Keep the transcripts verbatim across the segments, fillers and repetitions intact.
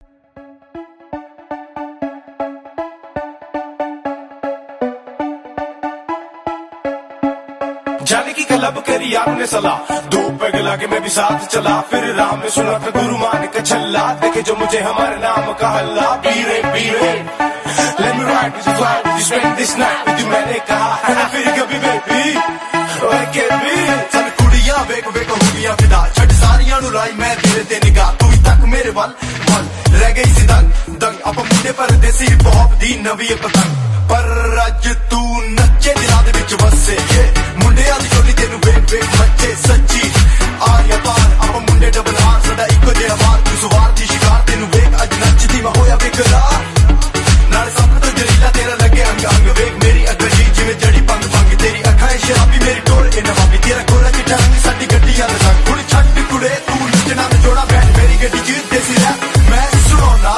जाने की क्लब करी यार ने सलाह, दो पैग लाके मैं भी साथ चला, फिर राम में सुना था गुरु मान का छल्ला, देखे जो मुझे हमारे नाम का हल्ला। पीरे पीरे let me ride with you, fly with you, spend this night with you, मैंने कहा फिर कभी बेबी ओए के भी चल कुड़ियां वेक वेक हो गया फिदा, छट सारियां नु लाई मैं तेरे ते निगाह, तू ही तक मेरे वल वल रह गई सी दंग दंग, अब मुंडे पर देसी हिप हॉप दी नवी पतंग, पर अज तू नच्चे दिलां दे विच वसे मुंडियां दी चोली तेनू वेख वेख मच्चे सच्ची आ या पार, अब मुंडे डबल हार सदा इको जिहा वार, तू सवार दी शिकार तेनू वेख अज नचदी मैं होया बेकरार, नाले सब तो जलीला तेरा लगे अंग अंग, वेख मेरी अगली जिवें जड़ी पंग पंग, तेरी अखां शराबी मेरी टोल ए नवाबी, तेरा गोरा चिट्टा रंग साडी गड्डी यार संग, हुण छड्ड कुड़े तू नचना ते जोड़ा बैठ मेरी गड्डी च देसी रैप मैं सुणाउणा,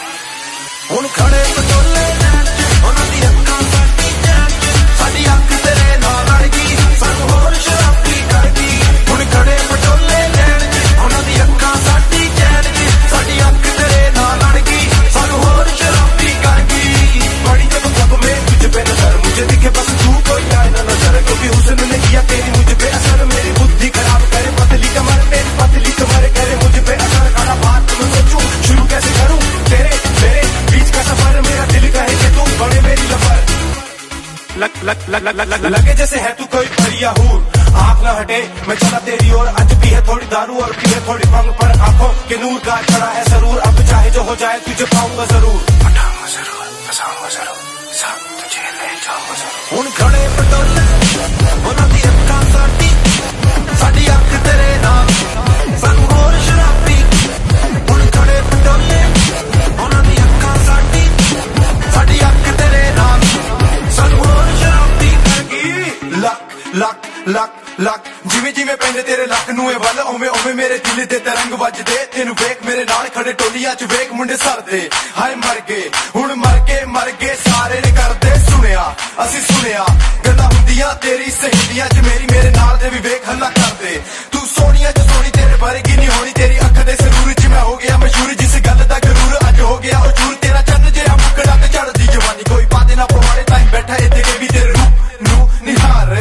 हुण खड़े पटोले उन्हां दी अखां साडी जान साडी अख तेरे नाल लड़ गई, सानू होर शराबी कर गई, हुण खड़े पटोले लैण उन्हां दी अखां साडी जान साडी अख तेरे नाल लड़ गई, सानू होर शराबी कर गई। बड़ी जब जब मैं तुझ पे नजर मुझे दिखे बस तू कोई आए ना नजर, क्योंकि हुस्न ने किया तेरी मुझ पे असर, मेरी बुद्धि खराब करे पतली कमर, तेरी पतली कमर करे मुझ पे असर, खाना बात मैं सोचूं शुरू कैसे करूं, तेरे मेरे बीच का सफर, मेरा दिल कहे कि तू बड़े मेरी लफर, लग लग लग लग लग लगे जैसे है तू कोई परिया हूर, आँख न हटे मैं चला तेरी ओर, आज भी है थोड़ी दारू और भी है थोड़ी भंग, पर आंखों के नूर का खड़ा है सरूर, अब चाहे जो हो जाए तुझे पाऊंगा जरूर, पटाऊंगा जरूर फसाऊंगा जरूर सब तुझे ले जाऊंगा जरूर, हुण खड़े पटोले उन्हां दी अखां साडी साडी अख तेरे नाल सानू होर शराबी, हुण खड़े पटोले उन्हां दी अखां साडी साडी अख तेरे नाल सानू होर शराबी कर गई, लक लक लक लक जिवें जिवें पैंदे तेरे लक नूं ए वल, उवें उवें मेरे दिल दे तरंग वजदे, तेनू वेख मेरे नाल खड़े टोलियां च वेख मुंडे सरदे, हाय मर गए हुण मर गए मर गए सारे ने करदे, सुनिया असीं सुनिया गल्लां हुंदियां तेरी सहेलियां च मेरी, मेरे नाल दे भी वेख हल्ला करदे, तू सोनिया च सोनी तेरे वर्गी नहीं होनी, तेरी अख दे सरूर च मैं हो गया मशहूर, जिस गल दा गरूर अज हो गया ओ चूर, तेरा चन्न जिहा मुकड़ा ते चढ़दी जवानी, कोई पादे ना पवाड़े ताईं बैठा इत्थे के भी तेरे रूप नूं निहारे,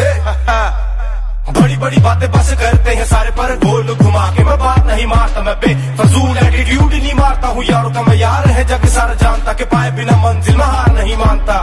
बड़ी बड़ी बातें बस करते हैं सारे पर गोल घुमा के, मैं बात नहीं मारता मैं बेफजूल एटीट्यूड नहीं मारता हूँ यारों का मैं यार है जग सारा जानता, के पाए बिना मंजिल में हार नहीं मानता,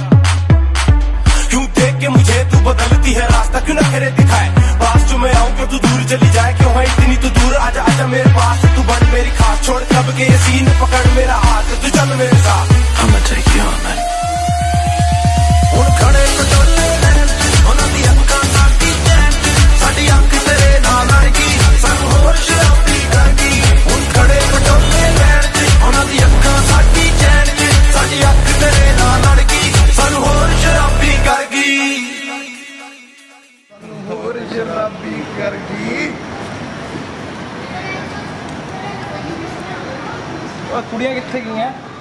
क्यों देख के मुझे तू बदलती है रास्ता, क्यों ना खेरे दिखाए पास जो मैं आऊं क्यों तू दूर चली जाए, क्यों है इतनी तू दूर, आजा आजा मेरे पास तू बन मेरी खास, छोड़ कब के ये सीन पकड़ मेरा हाथ तू चल मेरे साथ, I'ma take you on man, हुण खड़े पटोले उन्हां दी अखां साडी जान साडी अख तेरे नाल लड़ गई, सानू होर शराबी कर गई, हुण खड़े पटोले लैण उन्हां दी अखां साडी जान साडी अख तेरे नाल लड़ गई, सानू होर शराबी कर गई, सानू होर शराबी कर गई। कुड़ियां कित्थे गईयां?